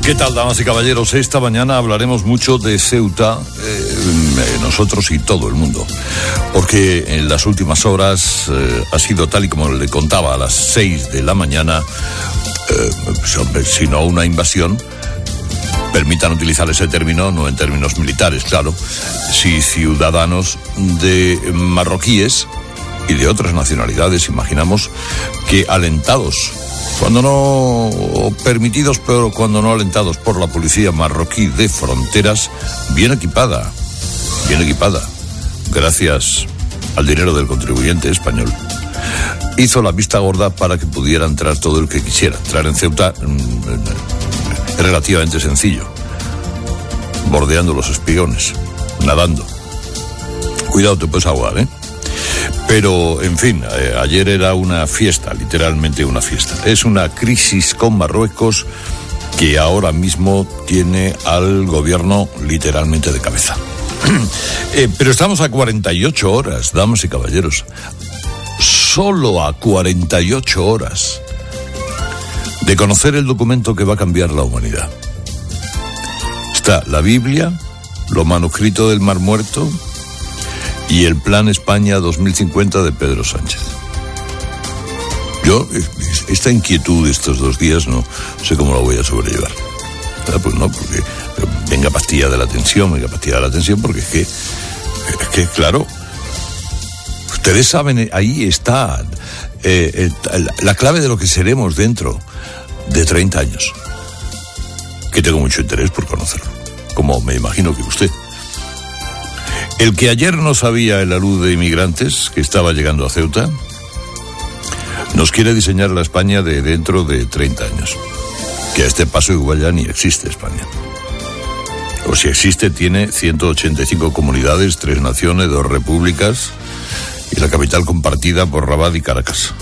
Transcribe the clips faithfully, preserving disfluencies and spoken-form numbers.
¿Qué tal, damas y caballeros? Esta mañana hablaremos mucho de Ceuta, eh, nosotros y todo el mundo, porque en las últimas horas eh, ha sido tal y como le contaba a las seis de la mañana, eh, si no una invasión, permitan utilizar ese término, no en términos militares, claro, si ciudadanos de marroquíes y de otras nacionalidades, imaginamos, que alentados, cuando no permitidos, pero cuando no alentados por la policía marroquí de fronteras, bien equipada, bien equipada, gracias al dinero del contribuyente español, hizo la vista gorda para que pudiera entrar todo el que quisiera. Entrar en Ceuta es relativamente sencillo, bordeando los espigones, nadando. Cuidado, te puedes ahogar, ¿eh? Pero, en fin, eh, ayer era una fiesta, literalmente una fiesta. Es una crisis con Marruecos que ahora mismo tiene al gobierno literalmente de cabeza. eh, pero estamos a cuarenta y ocho horas, damas y caballeros. Solo a cuarenta y ocho horas de conocer el documento que va a cambiar la humanidad. Está la Biblia, lo manuscrito del Mar Muerto y el Plan España dos mil cincuenta de Pedro Sánchez. Yo, esta inquietud de estos dos días, no sé cómo la voy a sobrellevar. ¿Verdad? Pues no, porque venga pastilla de la tensión, venga pastilla de la tensión, porque es que, es que claro, ustedes saben, ahí está eh, el, la clave de lo que seremos dentro de treinta años, que tengo mucho interés por conocerlo, como me imagino que usted. El que ayer no sabía el alud de inmigrantes que estaba llegando a Ceuta, nos quiere diseñar la España de dentro de treinta años. Que a este paso igual ya ni existe España. O si existe, tiene ciento ochenta y cinco comunidades, tres naciones, dos repúblicas y la capital compartida por Rabat y Caracas.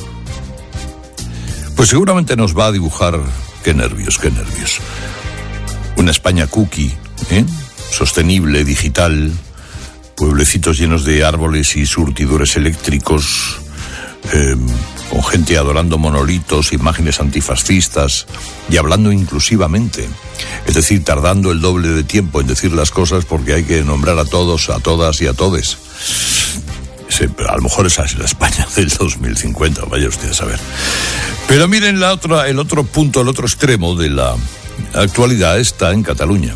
Pues seguramente nos va a dibujar, qué nervios, qué nervios, una España cookie, ¿eh? Sostenible, digital, pueblecitos llenos de árboles y surtidores eléctricos, eh, con gente adorando monolitos, imágenes antifascistas y hablando inclusivamente, es decir, tardando el doble de tiempo en decir las cosas porque hay que nombrar a todos, a todas y a todes. Sí, pero a lo mejor esa es la España del dos mil cincuenta, vaya usted a saber. Pero miren, la otra, el otro punto, el otro extremo de la actualidad está en Cataluña.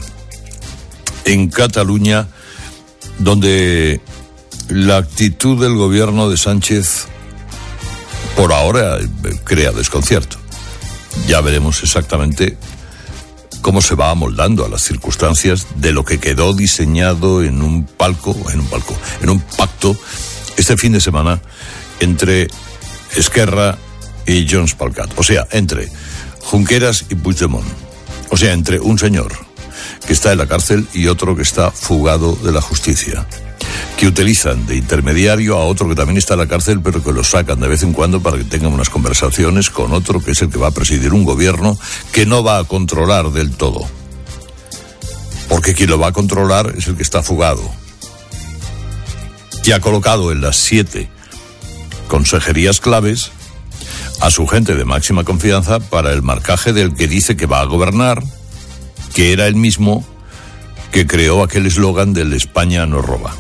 En Cataluña, donde la actitud del gobierno de Sánchez por ahora crea desconcierto. Ya veremos exactamente cómo se va amoldando a las circunstancias de lo que quedó diseñado en un palco, en un palco, en un pacto este fin de semana entre Esquerra y Junts pel Cat, o sea, entre Junqueras y Puigdemont, o sea, entre un señor que está en la cárcel y otro que está fugado de la justicia, que utilizan de intermediario a otro que también está en la cárcel, pero que lo sacan de vez en cuando para que tengan unas conversaciones con otro que es el que va a presidir un gobierno que no va a controlar del todo, porque quien lo va a controlar es el que está fugado, que ha colocado en las siete consejerías claves a su gente de máxima confianza para el marcaje del que dice que va a gobernar, que era el mismo que creó aquel eslogan del España no roba.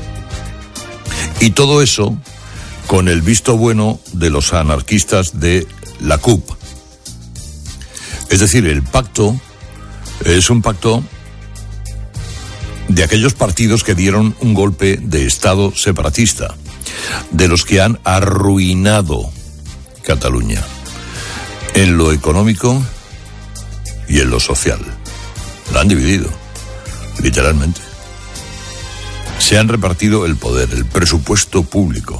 Y todo eso con el visto bueno de los anarquistas de la C U P. Es decir, el pacto es un pacto de aquellos partidos que dieron un golpe de Estado separatista, de los que han arruinado Cataluña en lo económico y en lo social. La han dividido, literalmente. Se han repartido el poder, el presupuesto público.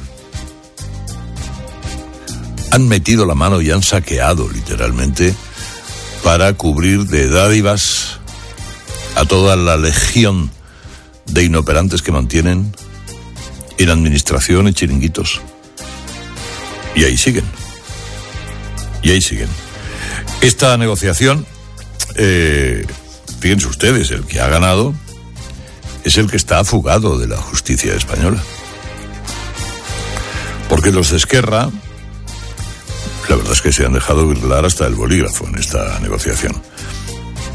Han metido la mano y han saqueado, literalmente, para cubrir de dádivas a toda la legión de inoperantes que mantienen en administración y chiringuitos. Y ahí siguen. Y ahí siguen. Esta negociación, eh, fíjense ustedes, el que ha ganado es el que está fugado de la justicia española. Porque los de Esquerra, la verdad es que se han dejado virlar hasta el bolígrafo en esta negociación.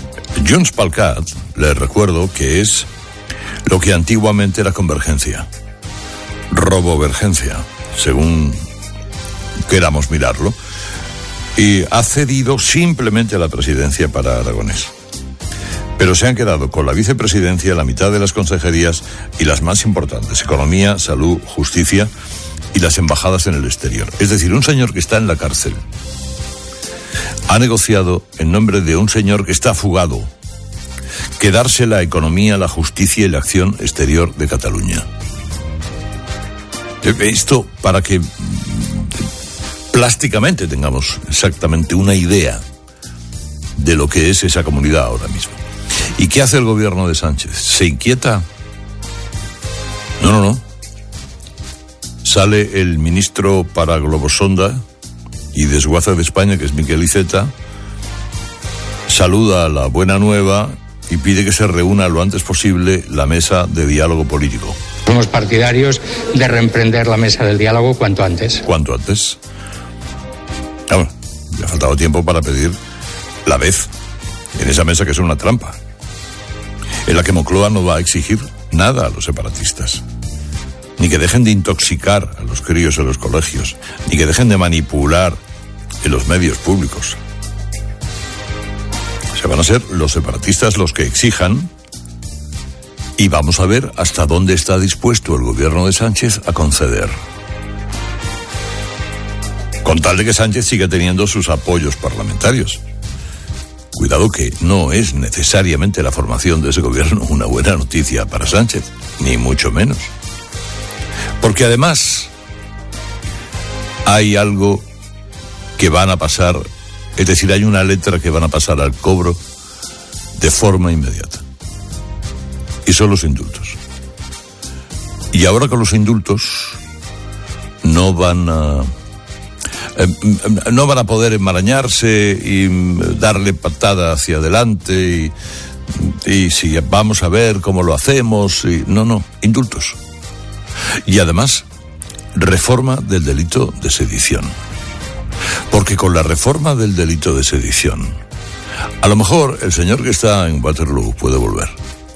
Junts pel Cat, les recuerdo que es lo que antiguamente era Convergencia, Robovergencia, según queramos mirarlo, y ha cedido simplemente la presidencia para Aragonés. Pero se han quedado con la vicepresidencia, la mitad de las consejerías y las más importantes, Economía, Salud, Justicia y las embajadas en el exterior. Es decir, un señor que está en la cárcel ha negociado en nombre de un señor que está fugado quedarse la economía, la justicia y la acción exterior de Cataluña. Esto para que plásticamente tengamos exactamente una idea de lo que es esa comunidad ahora mismo. ¿Y qué hace el gobierno de Sánchez? ¿Se inquieta? No, no, no. Sale el ministro para Globosonda y Desguace de España, que es Miquel Iceta, saluda a la buena nueva y pide que se reúna lo antes posible la mesa de diálogo político. Somos partidarios de reemprender la mesa del diálogo cuanto antes. ¿Cuánto antes? Ah, bueno, le ha faltado tiempo para pedir la vez en esa mesa, que es una trampa, en la que Moncloa no va a exigir nada a los separatistas, ni que dejen de intoxicar a los críos en los colegios, ni que dejen de manipular en los medios públicos. O sea, van a ser los separatistas los que exijan, y vamos a ver hasta dónde está dispuesto el gobierno de Sánchez a conceder, con tal de que Sánchez siga teniendo sus apoyos parlamentarios. Cuidado, que no es necesariamente la formación de ese gobierno una buena noticia para Sánchez, ni mucho menos. Porque además hay algo que van a pasar, es decir, hay una letra que van a pasar al cobro de forma inmediata. Y son los indultos. Y ahora con los indultos no van a... Eh, no van a poder enmarañarse y darle patada hacia adelante y, y si vamos a ver cómo lo hacemos. Y, no, no, indultos. Y además, reforma del delito de sedición. Porque con la reforma del delito de sedición, a lo mejor el señor que está en Waterloo puede volver.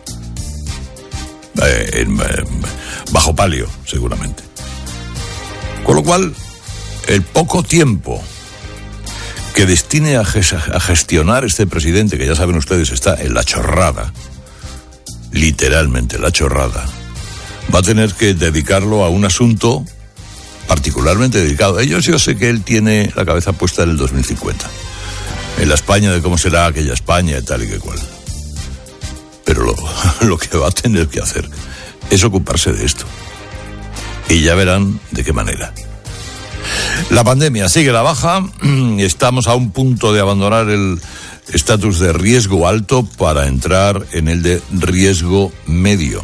Eh, en, eh, bajo palio, seguramente. Con lo cual, el poco tiempo que destine a, ges- a gestionar este presidente, que ya saben ustedes está en la chorrada, literalmente la chorrada, va a tener que dedicarlo a un asunto particularmente dedicado. Ellos, yo sé que él tiene la cabeza puesta en el dos mil cincuenta, en la España de cómo será aquella España y tal y que cual. Pero lo, lo que va a tener que hacer es ocuparse de esto. Y ya verán de qué manera. La pandemia sigue la baja, estamos a un punto de abandonar el estatus de riesgo alto para entrar en el de riesgo medio.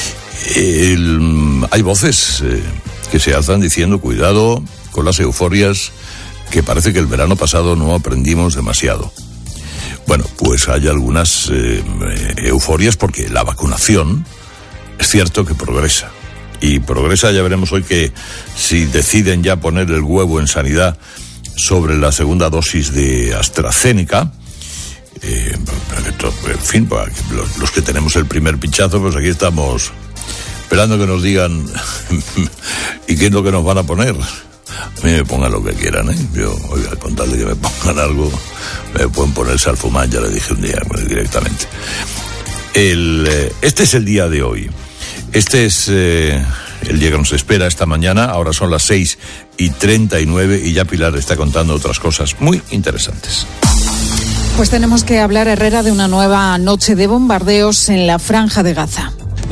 El, hay voces eh, que se alzan diciendo cuidado con las euforias, que parece que el verano pasado no aprendimos demasiado. Bueno, pues hay algunas eh, euforias porque la vacunación es cierto que progresa. Y progresa, ya veremos hoy que si deciden ya poner el huevo en sanidad sobre la segunda dosis de AstraZeneca, eh, en fin, los, los que tenemos el primer pinchazo, pues aquí estamos esperando que nos digan y qué es lo que nos van a poner. A mí me pongan lo que quieran, ¿eh? Yo, oiga, con tal de que me pongan algo, me pueden poner Salfumán, ya le dije un día directamente. El, eh, este es el día de hoy. Este es eh, el día que nos espera esta mañana. Ahora son las seis y treinta y nueve y ya Pilar está contando otras cosas muy interesantes. Pues tenemos que hablar, Herrera, de una nueva noche de bombardeos en la Franja de Gaza.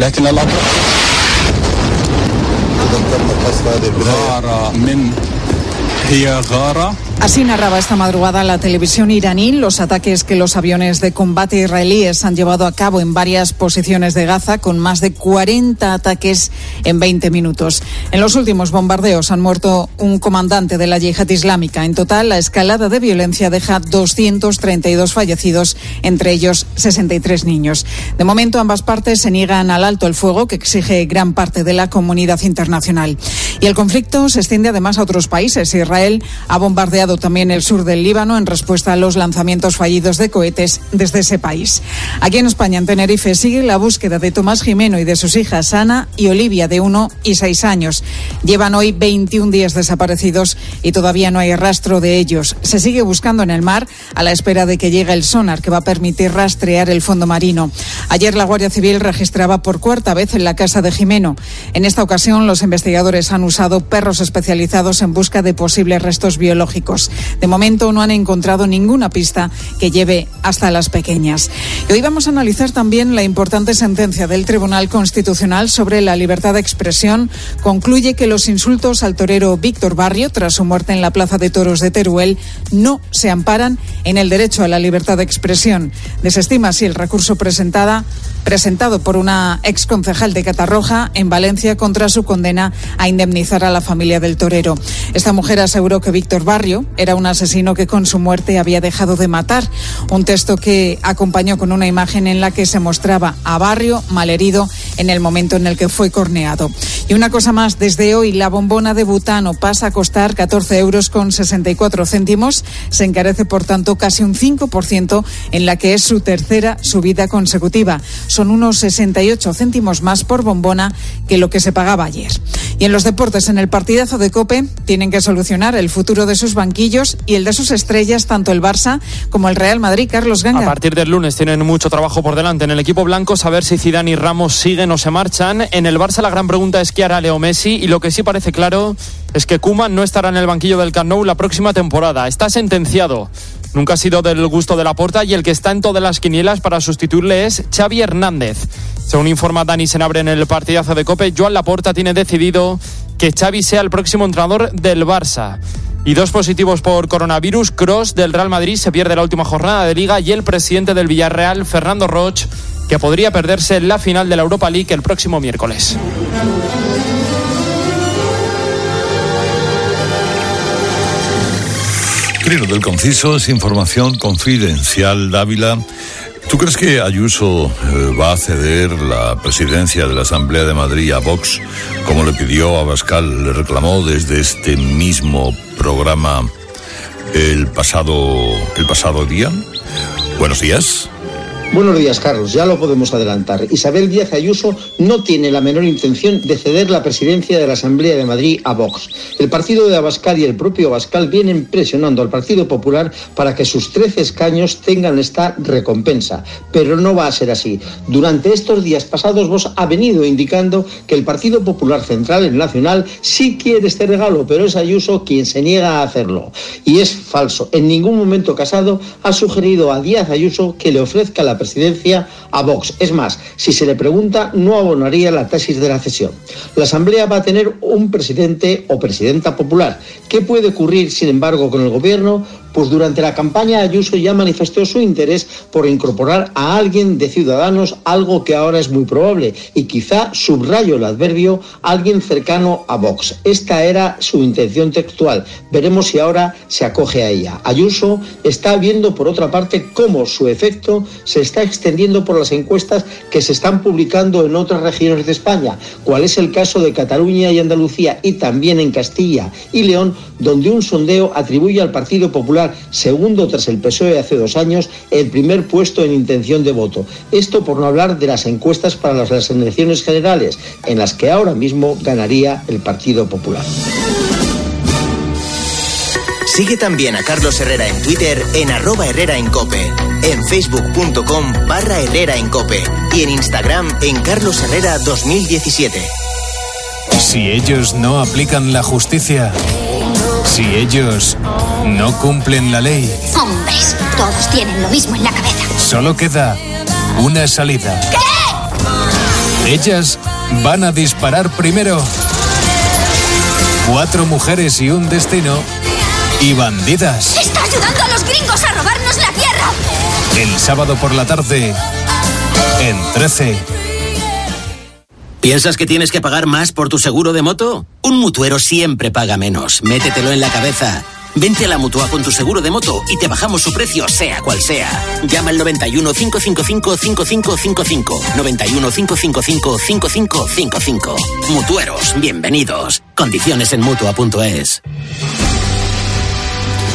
Así narraba esta madrugada la televisión iraní los ataques que los aviones de combate israelíes han llevado a cabo en varias posiciones de Gaza, con más de cuarenta ataques en veinte minutos. En los últimos bombardeos han muerto un comandante de la Yihad Islámica. En total, la escalada de violencia deja doscientos treinta y dos fallecidos, entre ellos sesenta y tres niños. De momento, ambas partes se niegan al alto el fuego que exige gran parte de la comunidad internacional. Y el conflicto se extiende además a otros países. Israel ha bombardeado bombardeado también el sur del Líbano en respuesta a los lanzamientos fallidos de cohetes desde ese país. Aquí en España, en Tenerife, sigue la búsqueda de Tomás Jimeno y de sus hijas Ana y Olivia, de uno y seis años. Llevan hoy veintiún días desaparecidos y todavía no hay rastro de ellos. Se sigue buscando en el mar a la espera de que llegue el sonar que va a permitir rastrear el fondo marino. Ayer la Guardia Civil registraba por cuarta vez en la casa de Jimeno. En esta ocasión, los investigadores han usado perros especializados en busca de posibles restos biológicos. De momento no han encontrado ninguna pista que lleve hasta las pequeñas. Y hoy vamos a analizar también la importante sentencia del Tribunal Constitucional sobre la libertad de expresión. Concluye que los insultos al torero Víctor Barrio, tras su muerte en la Plaza de Toros de Teruel, no se amparan en el derecho a la libertad de expresión. Desestima así el recurso presentada, presentado por una exconcejal de Catarroja en Valencia contra su condena a indemnizar a la familia del torero. Esta mujer aseguró que Víctor Barrio era un asesino que con su muerte había dejado de matar. Un texto que acompañó con una imagen en la que se mostraba a Barrio malherido en el momento en el que fue corneado. Y una cosa más, desde hoy la bombona de butano pasa a costar catorce euros con sesenta y cuatro céntimos. Se encarece, por tanto, casi un cinco por ciento en la que es su tercera subida consecutiva. Son unos sesenta y ocho céntimos más por bombona que lo que se pagaba ayer. Y en los deportes, en el partidazo de COPE, tienen que solucionar el futuro de sus banquillos y el de sus estrellas, tanto el Barça como el Real Madrid. Carlos Ganga. A partir del lunes tienen mucho trabajo por delante en el equipo blanco, saber si Zidane y Ramos siguen o se marchan. En el Barça la gran pregunta es qué hará Leo Messi, y lo que sí parece claro es que Koeman no estará en el banquillo del Camp Nou la próxima temporada. Está sentenciado. Nunca ha sido del gusto de Laporta y el que está en todas las quinielas para sustituirle es Xavi Hernández. Según informa Dani Senabre en el partidazo de COPE, Joan Laporta tiene decidido que Xavi sea el próximo entrenador del Barça. Y dos positivos por coronavirus. Kroos del Real Madrid se pierde la última jornada de Liga, y el presidente del Villarreal, Fernando Roch, que podría perderse la final de la Europa League el próximo miércoles. Creo del Conciso es información confidencial. Dávila, ¿tú crees que Ayuso eh, va a ceder la presidencia de la Asamblea de Madrid a Vox, como le pidió a Abascal, le reclamó desde este mismo programa el pasado, el pasado día? Buenos días. Buenos días, Carlos. Ya lo podemos adelantar. Isabel Díaz Ayuso no tiene la menor intención de ceder la presidencia de la Asamblea de Madrid a Vox. El partido de Abascal y el propio Abascal vienen presionando al Partido Popular para que sus trece escaños tengan esta recompensa. Pero no va a ser así. Durante estos días pasados, Vox ha venido indicando que el Partido Popular Central, el Nacional, sí quiere este regalo, pero es Ayuso quien se niega a hacerlo. Y es falso. En ningún momento Casado ha sugerido a Díaz Ayuso que le ofrezca la presidencia a Vox. Es más, si se le pregunta, no abonaría la tesis de la cesión. La Asamblea va a tener un presidente o presidenta popular. ¿Qué puede ocurrir, sin embargo, con el gobierno? Pues durante la campaña Ayuso ya manifestó su interés por incorporar a alguien de Ciudadanos, algo que ahora es muy probable, y quizá, subrayo el adverbio, alguien cercano a Vox. Esta era su intención textual. Veremos si ahora se acoge a ella. Ayuso está viendo, por otra parte, cómo su efecto se está extendiendo por las encuestas que se están publicando en otras regiones de España, cual es el caso de Cataluña y Andalucía, y también en Castilla y León, donde un sondeo atribuye al Partido Popular, segundo tras el P S O E hace dos años, el primer puesto en intención de voto. Esto por no hablar de las encuestas para las, las elecciones generales, en las que ahora mismo ganaría el Partido Popular. Sigue también a Carlos Herrera en Twitter en arroba Herrera en Cope, en facebook.com barra Herrera en Cope y en Instagram en Carlos Herrera dos mil diecisiete. Si ellos no aplican la justicia, si ellos no cumplen la ley... Hombres, todos tienen lo mismo en la cabeza. Solo queda una salida. ¿Qué? Ellas van a disparar primero. Cuatro mujeres y un destino y bandidas. ¡Está ayudando a los gringos a robarnos la tierra! El sábado por la tarde, en trece. ¿Piensas que tienes que pagar más por tu seguro de moto? Un mutuero siempre paga menos. Métetelo en la cabeza. Vente a la Mutua con tu seguro de moto y te bajamos su precio, sea cual sea. Llama al noventa y uno, cinco cinco cinco, cinco cinco cinco cinco. noventa y uno, cinco cinco cinco, cinco cinco cinco cinco. Mutueros, bienvenidos. Condiciones en Mutua punto es.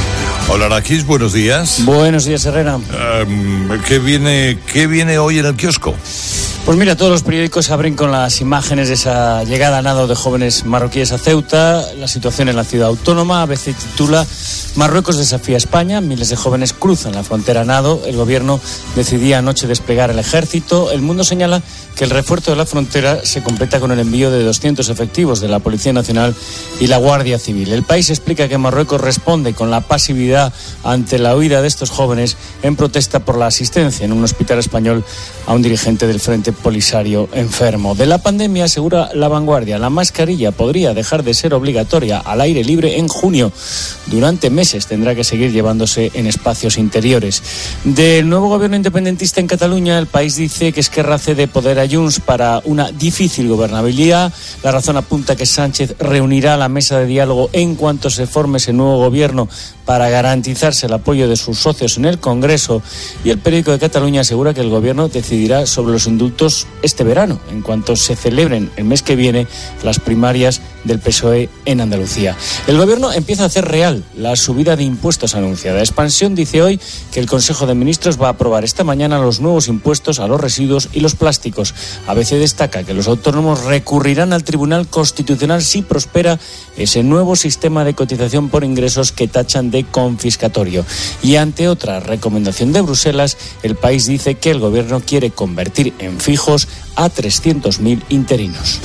Hola, Araquis, buenos días. Buenos días, Herrera. Um, ¿qué viene, ¿Qué viene hoy en el kiosco? Pues mira, todos los periódicos abren con las imágenes de esa llegada a nado de jóvenes marroquíes a Ceuta, la situación en la ciudad autónoma. A veces titula: Marruecos desafía a España, miles de jóvenes cruzan la frontera a nado, el gobierno decidía anoche desplegar el ejército. El Mundo señala que el refuerzo de la frontera se completa con el envío de doscientos efectivos de la Policía Nacional y la Guardia Civil. El País explica que Marruecos responde con la pasividad ante la huida de estos jóvenes en protesta por la asistencia en un hospital español a un dirigente del Frente Polisario enfermo. De la pandemia, asegura La Vanguardia, la mascarilla podría dejar de ser obligatoria al aire libre en junio. Durante meses tendrá que seguir llevándose en espacios interiores. Del nuevo gobierno independentista en Cataluña, El País dice que Esquerra cede poder a Junts para una difícil gobernabilidad. La Razón apunta que Sánchez reunirá la mesa de diálogo en cuanto se forme ese nuevo gobierno para garantizarse el apoyo de sus socios en el Congreso. Y El Periódico de Cataluña asegura que el gobierno decidirá sobre los indultos este verano, en cuanto se celebren el mes que viene las primarias del P S O E en Andalucía. El gobierno empieza a hacer real la subida de impuestos anunciada. Expansión dice hoy que el Consejo de Ministros va a aprobar esta mañana los nuevos impuestos a los residuos y los plásticos. A B C destaca que los autónomos recurrirán al Tribunal Constitucional si prospera ese nuevo sistema de cotización por ingresos que tachan de confiscatorio. Y ante otra recomendación de Bruselas, El País dice que el gobierno quiere convertir en fijos a trescientos mil interinos.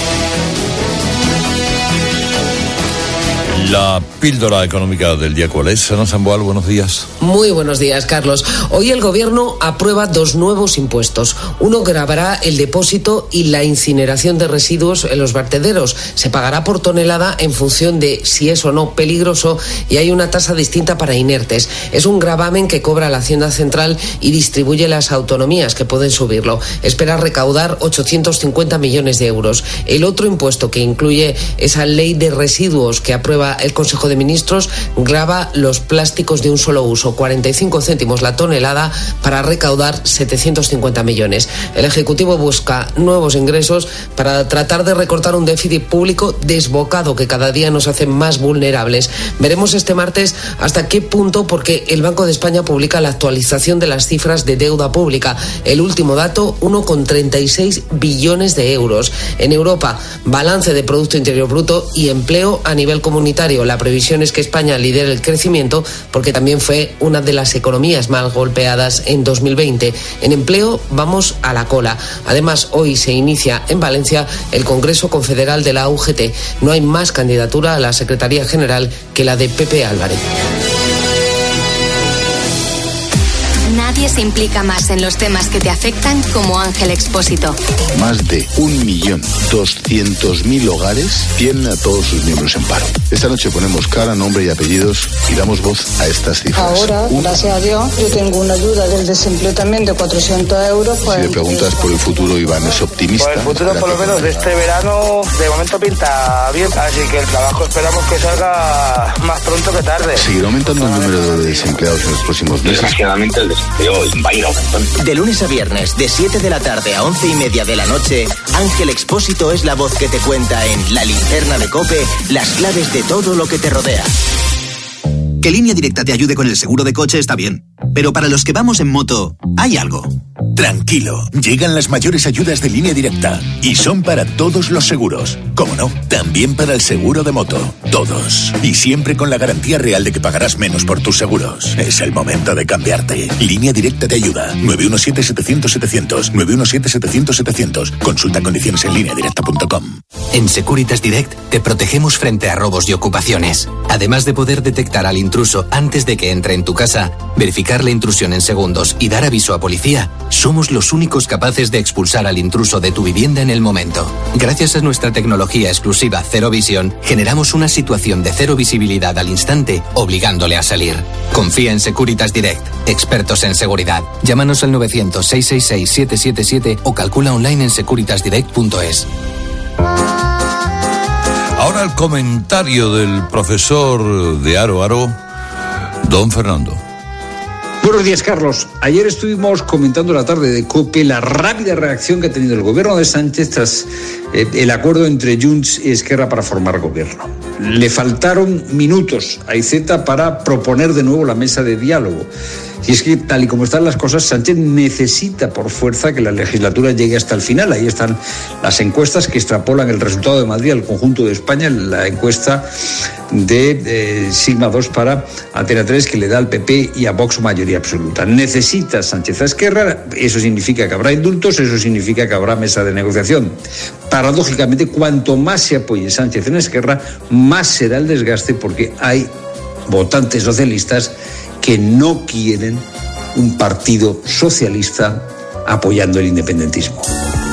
La píldora económica del día, ¿cuál es? Ana Samboal, buenos días. Muy buenos días, Carlos. Hoy el gobierno aprueba dos nuevos impuestos. Uno gravará el depósito y la incineración de residuos en los vertederos. Se pagará por tonelada en función de si es o no peligroso y hay una tasa distinta para inertes. Es un gravamen que cobra la Hacienda Central y distribuye las autonomías que pueden subirlo. Espera recaudar ochocientos cincuenta millones de euros. El otro impuesto, que incluye esa ley de residuos que aprueba el Consejo de Ministros, grava los plásticos de un solo uso, cuarenta y cinco céntimos la tonelada, para recaudar setecientos cincuenta millones. El Ejecutivo busca nuevos ingresos para tratar de recortar un déficit público desbocado que cada día nos hace más vulnerables. Veremos este martes hasta qué punto, porque el Banco de España publica la actualización de las cifras de deuda pública. El último dato, uno coma treinta y seis billones de euros. En Europa, balance de Producto Interior Bruto y empleo a nivel comunitario. La previsión es que España lidere el crecimiento porque también fue una de las economías más golpeadas en dos mil veinte. En empleo vamos a la cola. Además, hoy se inicia en Valencia el Congreso Confederal de la U G T. No hay más candidatura a la Secretaría General que la de Pepe Álvarez. Nadie se implica más en los temas que te afectan como Ángel Expósito. Más de un millón doscientos mil hogares tienen a todos sus miembros en paro. Esta noche ponemos cara, nombre y apellidos y damos voz a estas cifras. Ahora, un... gracias a Dios, yo tengo una ayuda del desempleo también de cuatrocientos euros. Pues, si le preguntas por el futuro, Iván es optimista. Por el futuro, por lo menos de este verano, de momento pinta bien, así que el trabajo esperamos que salga más pronto que tarde. Seguirá aumentando el número de desempleados en los próximos meses. Desgraciadamente el desempleo va a ir aumentando. De lunes a viernes, de siete de la tarde a once y media de la noche, Ángel Expósito es la voz que te cuenta en La Linterna de COPE las claves de todo lo que te rodea. Que Línea Directa te ayude con el seguro de coche está bien, pero para los que vamos en moto, hay algo. Tranquilo, llegan las mayores ayudas de Línea Directa y son para todos los seguros. ¿Cómo no? También para el seguro de moto. Todos. Y siempre con la garantía real de que pagarás menos por tus seguros. Es el momento de cambiarte. Línea Directa te ayuda. nueve uno siete, setecientos, setecientos. nueve uno siete, setecientos, setecientos. Consulta condiciones en línea directa punto com. En Securitas Direct te protegemos frente a robos y ocupaciones. Además de poder detectar al intruso antes de que entre en tu casa, verificar la intrusión en segundos y dar aviso a policía, somos los únicos capaces de expulsar al intruso de tu vivienda en el momento. Gracias a nuestra tecnología exclusiva Cero Visión, generamos una situación de cero visibilidad al instante, obligándole a salir. Confía en Securitas Direct, expertos en seguridad. Llámanos al novecientos, seiscientos sesenta y seis, setecientos setenta y siete o calcula online en securitas direct punto es. Ahora el comentario del profesor de Aro Aro, don Fernando. Buenos días, Carlos. Ayer estuvimos comentando la tarde de COPE la rápida reacción que ha tenido el gobierno de Sánchez tras eh, el acuerdo entre Junts y Esquerra para formar gobierno. le faltaron minutos a Iceta para proponer de nuevo la mesa de diálogo. Y es que, tal y como están las cosas, Sánchez necesita por fuerza que la legislatura llegue hasta el final. Ahí están las encuestas que extrapolan el resultado de Madrid al conjunto de España. La encuesta de eh, Sigma dos para Antena tres, que le da al P P y a Vox mayoría absoluta. Necesita Sánchez a Esquerra, eso significa que habrá indultos, eso significa que habrá mesa de negociación. Paradójicamente, cuanto más se apoye Sánchez en Esquerra, más será el desgaste, porque hay votantes socialistas que no quieren un partido socialista apoyando el independentismo.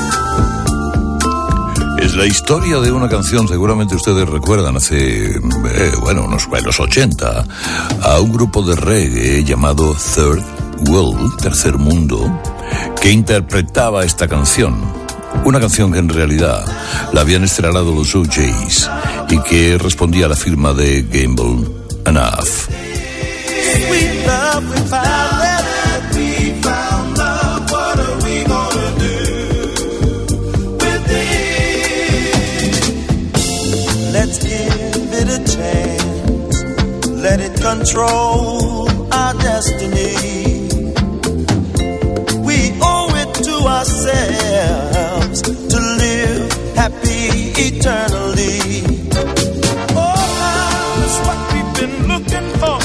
Es la historia de una canción, seguramente ustedes recuerdan, hace, eh, bueno, unos los ochenta, a un grupo de reggae llamado Third World, Tercer Mundo, que interpretaba esta canción. Una canción que en realidad la habían estrenado los O Js y que respondía a la firma de Gamble Enough. Sweet love, we found love, we found love. What are we gonna do with it? Let's give it a chance. Let it control our destiny. We owe it to ourselves to live happy eternally. Oh, love is what we've been looking for.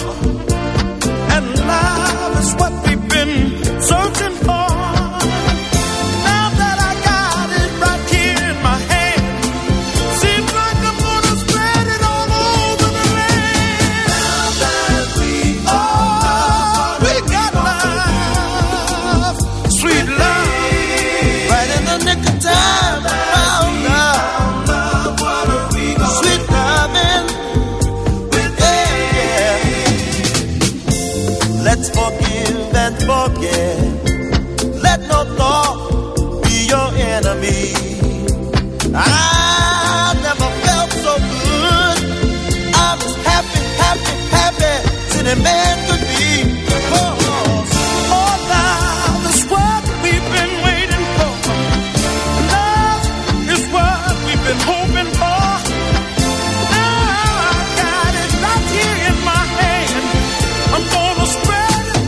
Love is what we've been searching for. Now that I got it right here in my hand, seems like I'm gonna spread it all over the land. Now that we oh, we got love, sweet love, right in the nick of time. Found love, what are we gonna do? Sweet loving. Let's forgive and forget. Let no thought be your enemy. I never felt so good. I was happy, happy, happy as any man could be. Oh, oh, love is what we've been waiting for. Love is what we've been hoping for. Now I got it right here in my hand. I'm gonna spread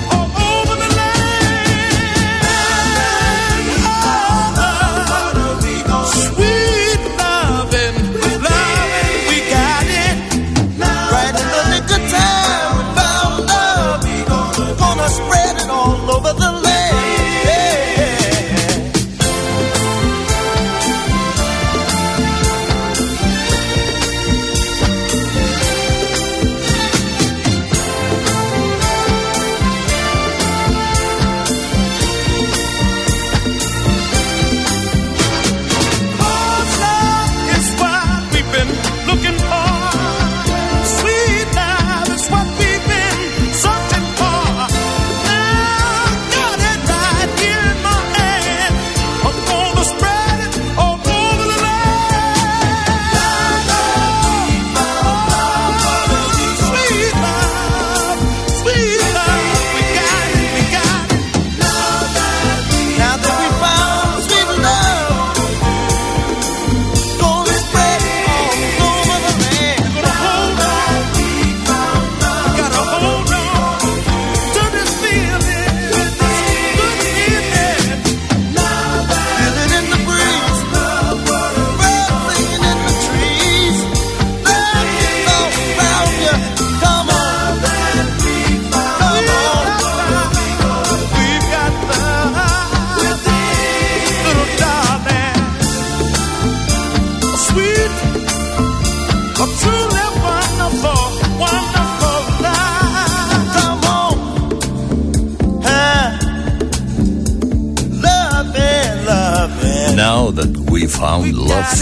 Now that we found love.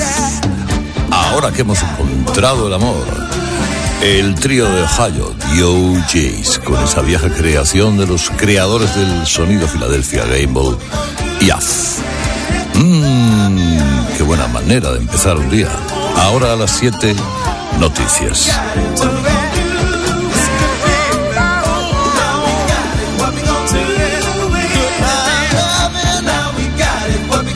Ahora que hemos encontrado el amor. El trío de Ohio, The O Js, con esa vieja creación de los creadores del sonido Filadelfia, Gamble y Af. Mmm, qué buena manera de empezar un día. Ahora a las siete, noticias.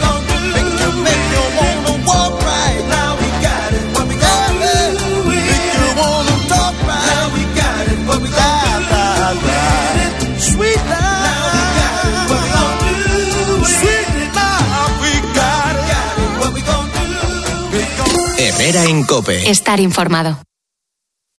Make you wanna walk right now. We got it. What we got it. We Herrera en COPE. Estar informado.